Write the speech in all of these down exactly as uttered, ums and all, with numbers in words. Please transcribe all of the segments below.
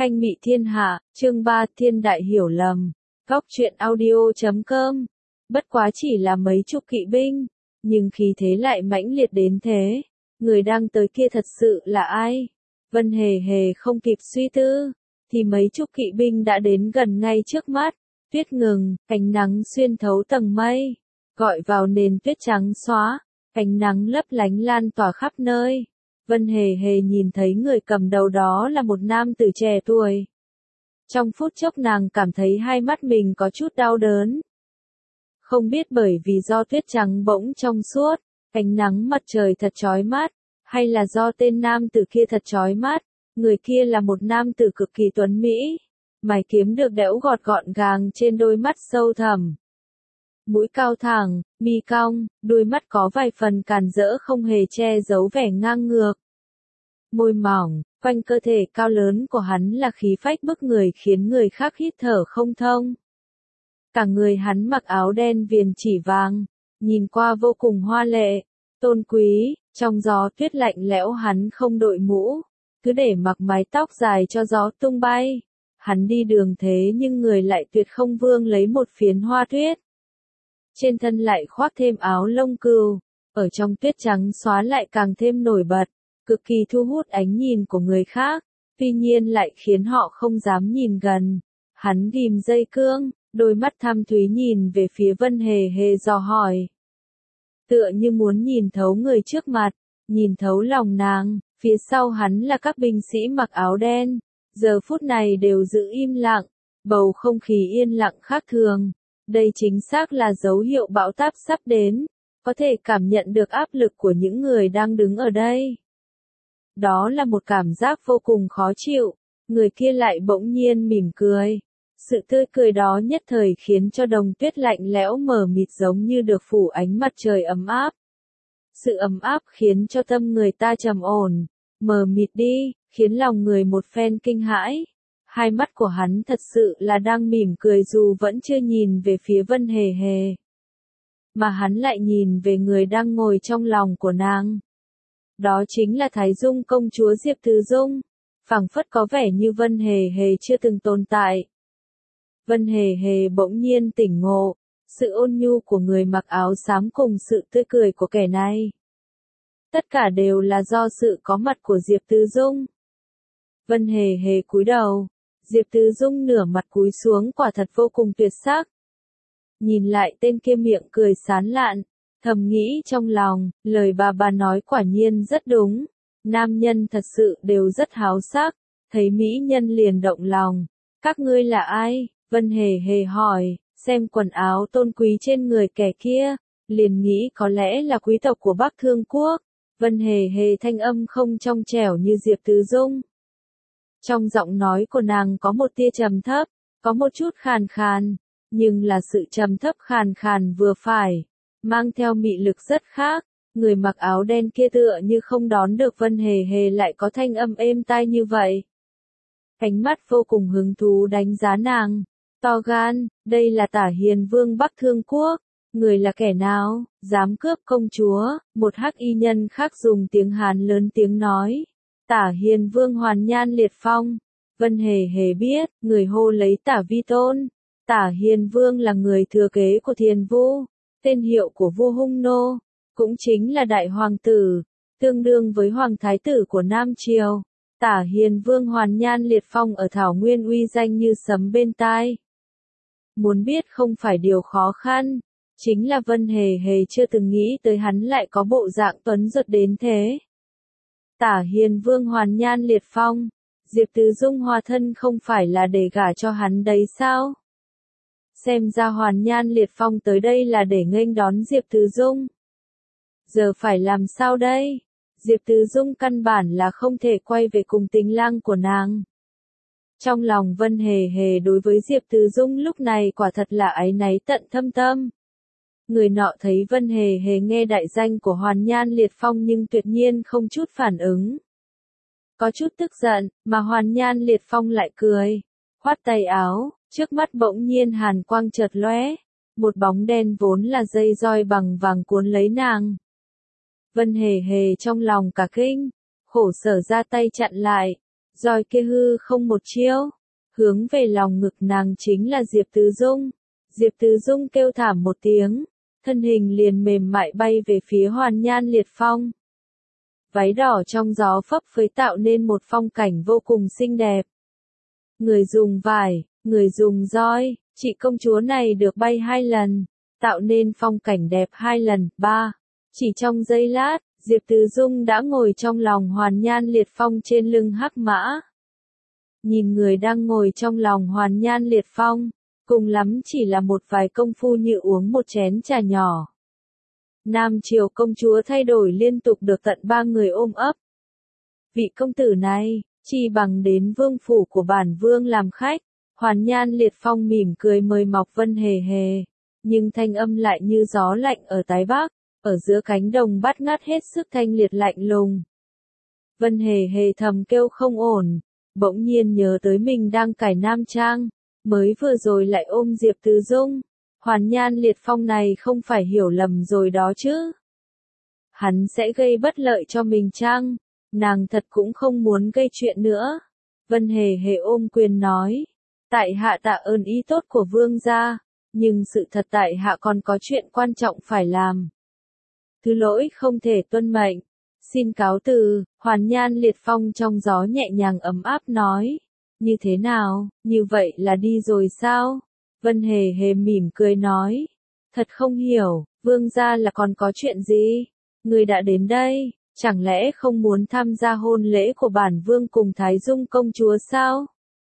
Khanh Mị Thiên Hạ, chương ba Thiên Đại Hiểu Lầm, Góc truyện audio chấm com. Bất quá chỉ là mấy chục kỵ binh, nhưng khí thế lại mãnh liệt đến thế. Người đang tới kia thật sự là ai? Vân Hề Hề không kịp suy tư, thì mấy chục kỵ binh đã đến gần ngay trước mắt. Tuyết ngừng, ánh nắng xuyên thấu tầng mây, gọi vào nền tuyết trắng xóa, ánh nắng lấp lánh lan tỏa khắp nơi. Vân Hề Hề nhìn thấy người cầm đầu đó là một nam tử trẻ tuổi. Trong phút chốc nàng cảm thấy hai mắt mình có chút đau đớn. Không biết bởi vì do tuyết trắng bỗng trong suốt, ánh nắng mặt trời thật chói mắt, hay là do tên nam tử kia thật chói mắt. Người kia là một nam tử cực kỳ tuấn mỹ, mày kiếm được đẽo gọt gọn gàng trên đôi mắt sâu thẳm. Mũi cao thẳng, mi cong, đôi mắt có vài phần càn rỡ không hề che giấu vẻ ngang ngược. Môi mỏng, quanh cơ thể cao lớn của hắn là khí phách bức người khiến người khác hít thở không thông. Cả người hắn mặc áo đen viền chỉ vàng, nhìn qua vô cùng hoa lệ, tôn quý, trong gió tuyết lạnh lẽo hắn không đội mũ, cứ để mặc mái tóc dài cho gió tung bay. Hắn đi đường thế nhưng người lại tuyệt không vương lấy một phiến hoa tuyết. Trên thân lại khoác thêm áo lông cừu, ở trong tuyết trắng xóa lại càng thêm nổi bật, cực kỳ thu hút ánh nhìn của người khác, tuy nhiên lại khiến họ không dám nhìn gần. Hắn ghim dây cương, đôi mắt thâm thúy nhìn về phía Vân Hề Hề dò hỏi. Tựa như muốn nhìn thấu người trước mặt, nhìn thấu lòng nàng, phía sau hắn là các binh sĩ mặc áo đen, giờ phút này đều giữ im lặng, bầu không khí yên lặng khác thường. Đây chính xác là dấu hiệu bão táp sắp đến, có thể cảm nhận được áp lực của những người đang đứng ở đây. Đó là một cảm giác vô cùng khó chịu, người kia lại bỗng nhiên mỉm cười. Sự tươi cười đó nhất thời khiến cho đồng tuyết lạnh lẽo mờ mịt giống như được phủ ánh mặt trời ấm áp. Sự ấm áp khiến cho tâm người ta trầm ổn, mờ mịt đi, khiến lòng người một phen kinh hãi. Hai mắt của hắn thật sự là đang mỉm cười dù vẫn chưa nhìn về phía Vân Hề Hề. Mà hắn lại nhìn về người đang ngồi trong lòng của nàng. Đó chính là Thái Dung công chúa Diệp Từ Dung. Phảng phất có vẻ như Vân Hề Hề chưa từng tồn tại. Vân Hề Hề bỗng nhiên tỉnh ngộ, sự ôn nhu của người mặc áo xám cùng sự tươi cười của kẻ này. Tất cả đều là do sự có mặt của Diệp Từ Dung. Vân Hề Hề cúi đầu, Diệp Từ Dung nửa mặt cúi xuống quả thật vô cùng tuyệt sắc. Nhìn lại tên kia miệng cười sán lạn, thầm nghĩ trong lòng, lời bà bà nói quả nhiên rất đúng. Nam nhân thật sự đều rất háo sắc, thấy mỹ nhân liền động lòng. Các ngươi là ai? Vân Hề Hề hỏi, xem quần áo tôn quý trên người kẻ kia, liền nghĩ có lẽ là quý tộc của Bắc Thương Quốc. Vân Hề Hề thanh âm không trong trẻo như Diệp Từ Dung. Trong giọng nói của nàng có một tia trầm thấp, có một chút khàn khàn, nhưng là sự trầm thấp khàn khàn vừa phải, mang theo mị lực rất khác. Người mặc áo đen kia tựa như không đón được Vân Hề Hề lại có thanh âm êm tai như vậy. Ánh mắt vô cùng hứng thú đánh giá nàng, to gan, đây là Tả Hiền Vương Bắc Thương Quốc, người là kẻ nào, dám cướp công chúa. Một hắc y nhân khác dùng tiếng Hán lớn tiếng nói. Tả Hiền Vương Hoàn Nhan Liệt Phong. Vân Hề Hề biết, người hô lấy Tả Vi Tôn. Tả Hiền Vương là người thừa kế của Thiền Vu, tên hiệu của vua Hung Nô, cũng chính là đại hoàng tử, tương đương với hoàng thái tử của Nam Triều. Tả Hiền Vương Hoàn Nhan Liệt Phong ở Thảo Nguyên uy danh như sấm bên tai. Muốn biết không phải điều khó khăn, chính là Vân Hề Hề chưa từng nghĩ tới hắn lại có bộ dạng tuấn giật đến thế. Tả Hiền Vương Hoàn Nhan Liệt Phong, Diệp Từ Dung hòa thân không phải là để gả cho hắn đấy sao? Xem ra Hoàn Nhan Liệt Phong tới đây là để nghênh đón Diệp Từ Dung. Giờ phải làm sao đây? Diệp Từ Dung căn bản là không thể quay về cùng tình lang của nàng. Trong lòng Vân Hề Hề đối với Diệp Từ Dung lúc này quả thật là áy náy tận thâm tâm. Người nọ thấy Vân Hề Hề nghe đại danh của Hoàn Nhan Liệt Phong nhưng tuyệt nhiên không chút phản ứng. Có chút tức giận, mà Hoàn Nhan Liệt Phong lại cười. Khoát tay áo, trước mắt bỗng nhiên hàn quang chợt lóe. Một bóng đen vốn là dây roi bằng vàng cuốn lấy nàng. Vân Hề Hề trong lòng cả kinh, khổ sở ra tay chặn lại. roi kia hư không một chiêu, hướng về lòng ngực nàng chính là Diệp Tứ Dung. Diệp Tứ Dung kêu thảm một tiếng, thân hình liền mềm mại bay về phía Hoàn Nhan Liệt Phong. Váy đỏ trong gió phấp phới tạo nên một phong cảnh vô cùng xinh đẹp. Người dùng vải, người dùng roi, chị công chúa này được bay hai lần, tạo nên phong cảnh đẹp hai lần, ba. Chỉ trong giây lát, Diệp Tứ Dung đã ngồi trong lòng Hoàn Nhan Liệt Phong trên lưng hắc mã. Nhìn người đang ngồi trong lòng Hoàn Nhan Liệt Phong, cùng lắm chỉ là một vài công phu như uống một chén trà nhỏ. Nam triều công chúa thay đổi liên tục được tận ba người ôm ấp. Vị công tử này, chi bằng đến vương phủ của bản vương làm khách. Hoàn Nhan Liệt Phong mỉm cười mời Mộc Vân Hề Hề, nhưng thanh âm lại như gió lạnh ở Tái Bắc, ở giữa cánh đồng bát ngát hết sức thanh liệt lạnh lùng. Vân Hề Hề thầm kêu không ổn, bỗng nhiên nhớ tới mình đang cải nam trang, mới vừa rồi lại ôm Diệp Tứ Dung. Hoàn Nhan Liệt Phong này không phải hiểu lầm rồi đó chứ? Hắn sẽ gây bất lợi cho mình chăng? Nàng thật cũng không muốn gây chuyện nữa. Vân Hề Hề ôm quyền nói, tại hạ tạ ơn ý tốt của vương gia, nhưng sự thật tại hạ còn có chuyện quan trọng phải làm. Thứ lỗi không thể tuân mệnh, xin cáo từ. Hoàn Nhan Liệt Phong trong gió nhẹ nhàng ấm áp nói, như thế nào, như vậy là đi rồi sao? Vân Hề Hề mỉm cười nói, thật không hiểu, vương gia là còn có chuyện gì? Người đã đến đây, chẳng lẽ không muốn tham gia hôn lễ của bản vương cùng Thái Dung công chúa sao?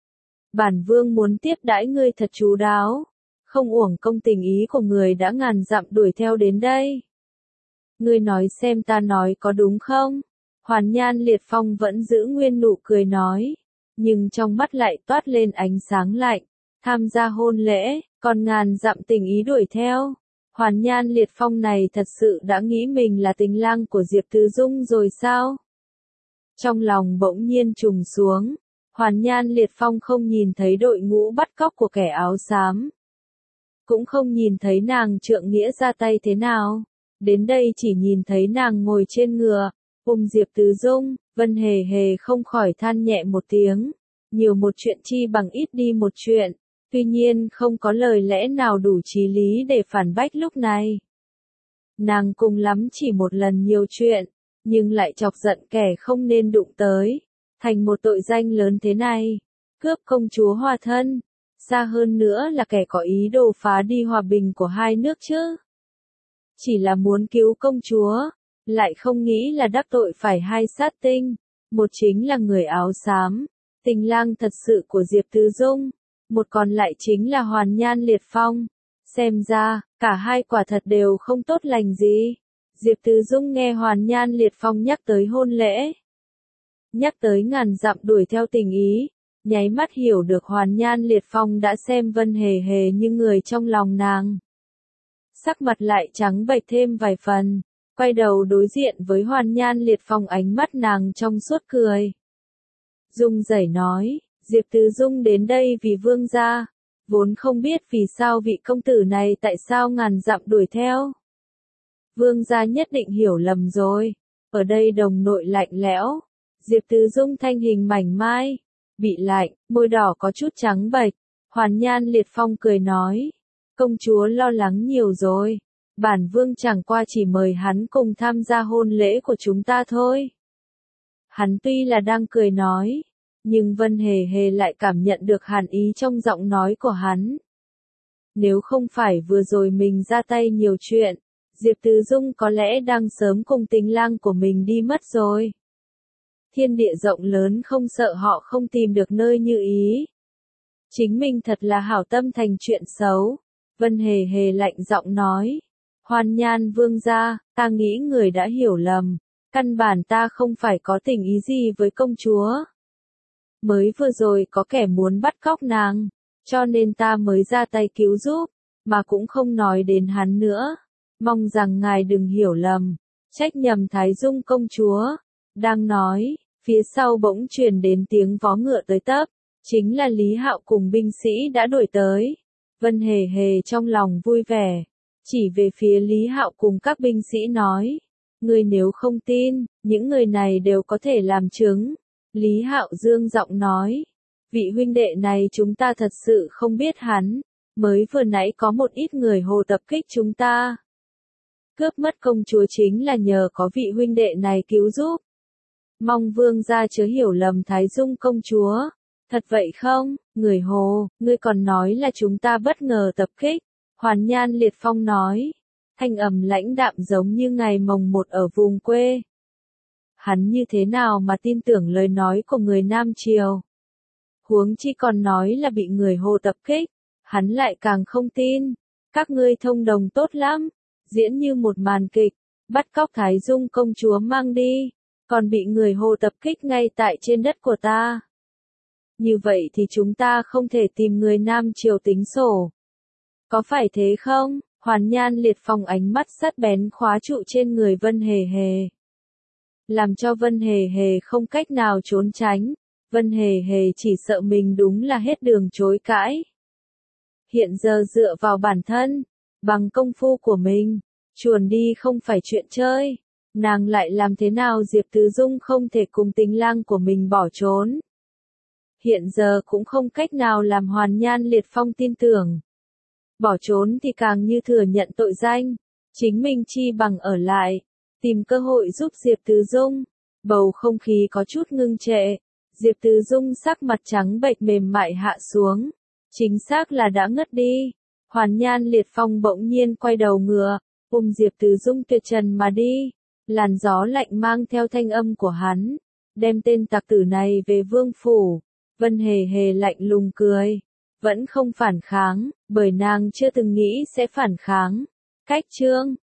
Bản vương muốn tiếp đãi ngươi thật chú đáo, không uổng công tình ý của người đã ngàn dặm đuổi theo đến đây. Ngươi nói xem ta nói có đúng không? Hoàn Nhan Liệt Phong vẫn giữ nguyên nụ cười nói, nhưng trong mắt lại toát lên ánh sáng lạnh. Tham gia hôn lễ, còn ngàn dặm tình ý đuổi theo. Hoàn Nhan Liệt Phong này thật sự đã nghĩ mình là tình lang của Diệp Tứ Dung rồi sao? Trong lòng bỗng nhiên trùng xuống, Hoàn Nhan Liệt Phong không nhìn thấy đội ngũ bắt cóc của kẻ áo xám. Cũng không nhìn thấy nàng trượng nghĩa ra tay thế nào. Đến đây chỉ nhìn thấy nàng ngồi trên ngựa, ôm Diệp Tứ Dung. Vân Hề Hề không khỏi than nhẹ một tiếng. Nhiều một chuyện chi bằng ít đi một chuyện. Tuy nhiên không có lời lẽ nào đủ chí lý để phản bác lúc này. Nàng cùng lắm chỉ một lần nhiều chuyện, nhưng lại chọc giận kẻ không nên đụng tới, thành một tội danh lớn thế này. Cướp công chúa hòa thân, xa hơn nữa là kẻ có ý đồ phá đi hòa bình của hai nước chứ. Chỉ là muốn cứu công chúa, lại không nghĩ là đắc tội phải hai sát tinh, một chính là người áo xám, tình lang thật sự của Diệp Tứ Dung. Một còn lại chính là Hoàn Nhan Liệt Phong. Xem ra, cả hai quả thật đều không tốt lành gì. Diệp Tứ Dung nghe Hoàn Nhan Liệt Phong nhắc tới hôn lễ, nhắc tới ngàn dặm đuổi theo tình ý, nháy mắt hiểu được Hoàn Nhan Liệt Phong đã xem Vân Hề Hề như người trong lòng nàng. Sắc mặt lại trắng bệch thêm vài phần, quay đầu đối diện với Hoàn Nhan Liệt Phong, ánh mắt nàng trong suốt cười. Dung rẩy nói, Diệp Tứ Dung đến đây vì vương gia, vốn không biết vì sao vị công tử này tại sao ngàn dặm đuổi theo. Vương gia nhất định hiểu lầm rồi, ở đây đồng nội lạnh lẽo, Diệp Tứ Dung thanh hình mảnh mai, bị lạnh, môi đỏ có chút trắng bệch. Hoàn Nhan Liệt Phong cười nói, công chúa lo lắng nhiều rồi, bản vương chẳng qua chỉ mời hắn cùng tham gia hôn lễ của chúng ta thôi. Hắn tuy là đang cười nói, nhưng Vân Hề Hề lại cảm nhận được hàn ý trong giọng nói của hắn. Nếu không phải vừa rồi mình ra tay nhiều chuyện, Diệp Tứ Dung có lẽ đang sớm cùng tình lang của mình đi mất rồi. Thiên địa rộng lớn không sợ họ không tìm được nơi như ý. Chính mình thật là hảo tâm thành chuyện xấu. Vân Hề Hề lạnh giọng nói. Hoàn Nhan vương gia, ta nghĩ người đã hiểu lầm. Căn bản ta không phải có tình ý gì với công chúa. Mới vừa rồi có kẻ muốn bắt cóc nàng, cho nên ta mới ra tay cứu giúp, mà cũng không nói đến hắn nữa. Mong rằng ngài đừng hiểu lầm, trách nhầm Thái Dung công chúa. Đang nói, phía sau bỗng truyền đến tiếng vó ngựa tới tấp, chính là Lý Hạo cùng binh sĩ đã đuổi tới. Vân Hề Hề trong lòng vui vẻ, chỉ về phía Lý Hạo cùng các binh sĩ nói, ngươi nếu không tin, những người này đều có thể làm chứng. Lý Hạo Dương giọng nói, vị huynh đệ này chúng ta thật sự không biết hắn, mới vừa nãy có một ít người hồ tập kích chúng ta. Cướp mất công chúa chính là nhờ có vị huynh đệ này cứu giúp. Mong vương gia chớ hiểu lầm Thái Dung công chúa. Thật vậy không, người hồ, ngươi còn nói là chúng ta bất ngờ tập kích. Hoàn Nhan Liệt Phong nói, thanh âm lãnh đạm giống như ngày mồng một ở vùng quê. Hắn như thế nào mà tin tưởng lời nói của người Nam Triều? Huống chi còn nói là bị người hồ tập kích, hắn lại càng không tin. Các ngươi thông đồng tốt lắm, diễn như một màn kịch, bắt cóc Thái Dung công chúa mang đi, còn bị người hồ tập kích ngay tại trên đất của ta. Như vậy thì chúng ta không thể tìm người Nam Triều tính sổ. Có phải thế không? Hoàn Nhan Liệt Phong ánh mắt sắc bén khóa trụ trên người Vân Hề Hề. Làm cho Vân Hề Hề không cách nào trốn tránh. Vân Hề Hề chỉ sợ mình đúng là hết đường chối cãi. Hiện giờ dựa vào bản thân, bằng công phu của mình, chuồn đi không phải chuyện chơi. Nàng lại làm thế nào Diệp Tứ Dung không thể cùng tình lang của mình bỏ trốn. Hiện giờ cũng không cách nào làm Hoàn Nhan Liệt Phong tin tưởng. Bỏ trốn thì càng như thừa nhận tội danh, chính mình chi bằng ở lại, tìm cơ hội giúp Diệp Tứ Dung. Bầu không khí có chút ngưng trệ, Diệp Tứ Dung sắc mặt trắng bệch mềm mại hạ xuống, chính xác là đã ngất đi. Hoàn Nhan Liệt Phong bỗng nhiên quay đầu ngựa, ôm Diệp Tứ Dung tuyệt trần mà đi, làn gió lạnh mang theo thanh âm của hắn, đem tên tặc tử này về vương phủ. Vân Hề Hề lạnh lùng cười, vẫn không phản kháng, bởi nàng chưa từng nghĩ sẽ phản kháng. Cách chương